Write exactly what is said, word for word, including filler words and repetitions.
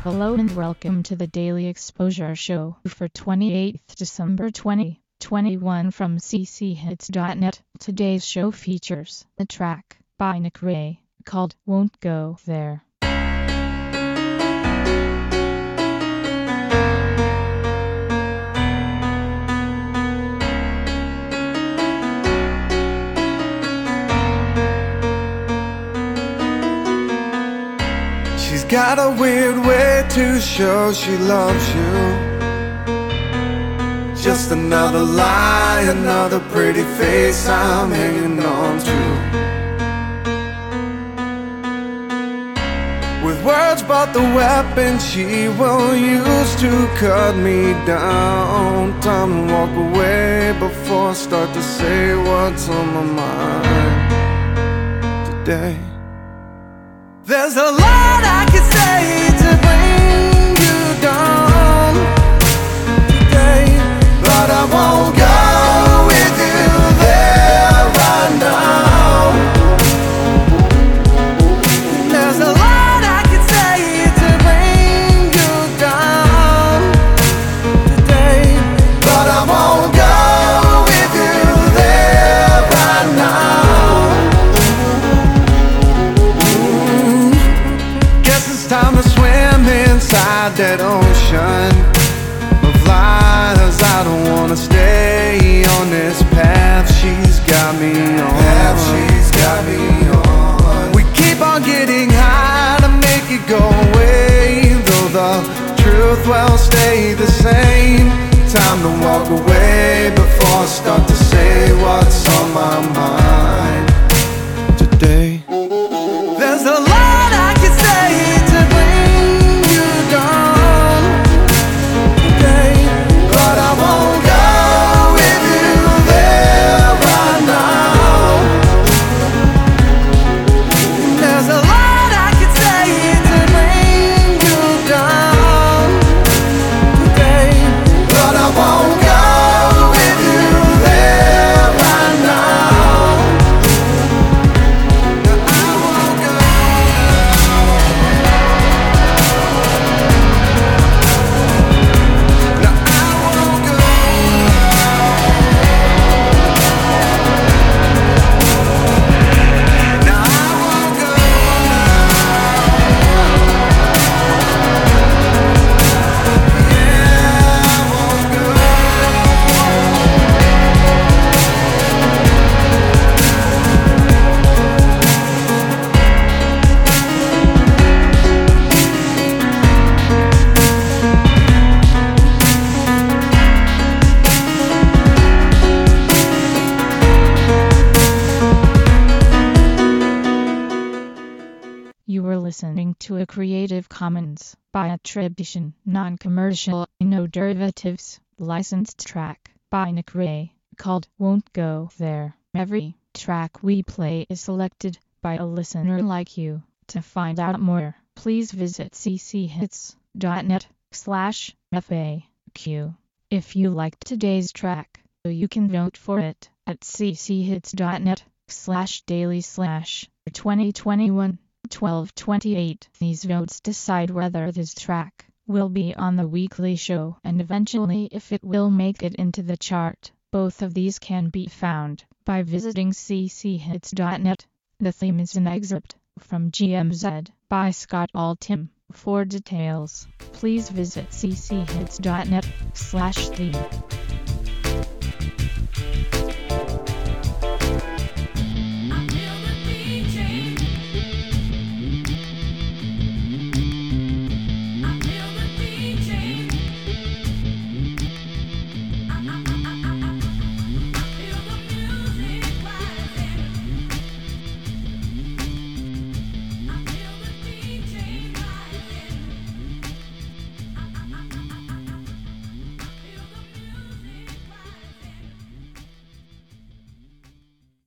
Hello and welcome to the Daily Exposure Show for twenty-eighth December twenty twenty-one from c c hits dot net. Today's show features a track by Nick Ray called Won't Go There. She's got a weird way to show she loves you. Just another lie, another pretty face I'm hanging on to. With words but the weapon she will use to cut me down. Time to walk away before I start to say what's on my mind today. There's a lot I can say to bring you down today, but I won't go with you there right now. There's a lot I can say to bring you down today, but I won't go with you there right now. Time to swim inside that ocean of lies. I don't wanna stay on this path she's got me on. Path she's got me on. We keep on getting high to make it go away, though the truth will stay the same. Time to walk away before I start to say what's on my mind today. There's a lot I can say to bring you down today, but I won't go with you there right now. There's a lot I can say to bring you down today, but I won't go with you there right now. No, I won't go. You were listening to a Creative Commons by attribution, non-commercial, no derivatives, licensed track by Nick Ray called Won't Go There. Every track we play is selected by a listener like you. To find out more, please visit c c hits dot net slash F A Q. If you liked today's track, you can vote for it at c c hits dot net slash daily slash twenty twenty-one twelve twenty-eight. These votes decide whether this track will be on the weekly show and eventually if it will make it into the chart. Both of these can be found by visiting c c hits dot net. The theme is an excerpt from G M Z by Scott Altham. For details, please visit c c hits dot net slash theme.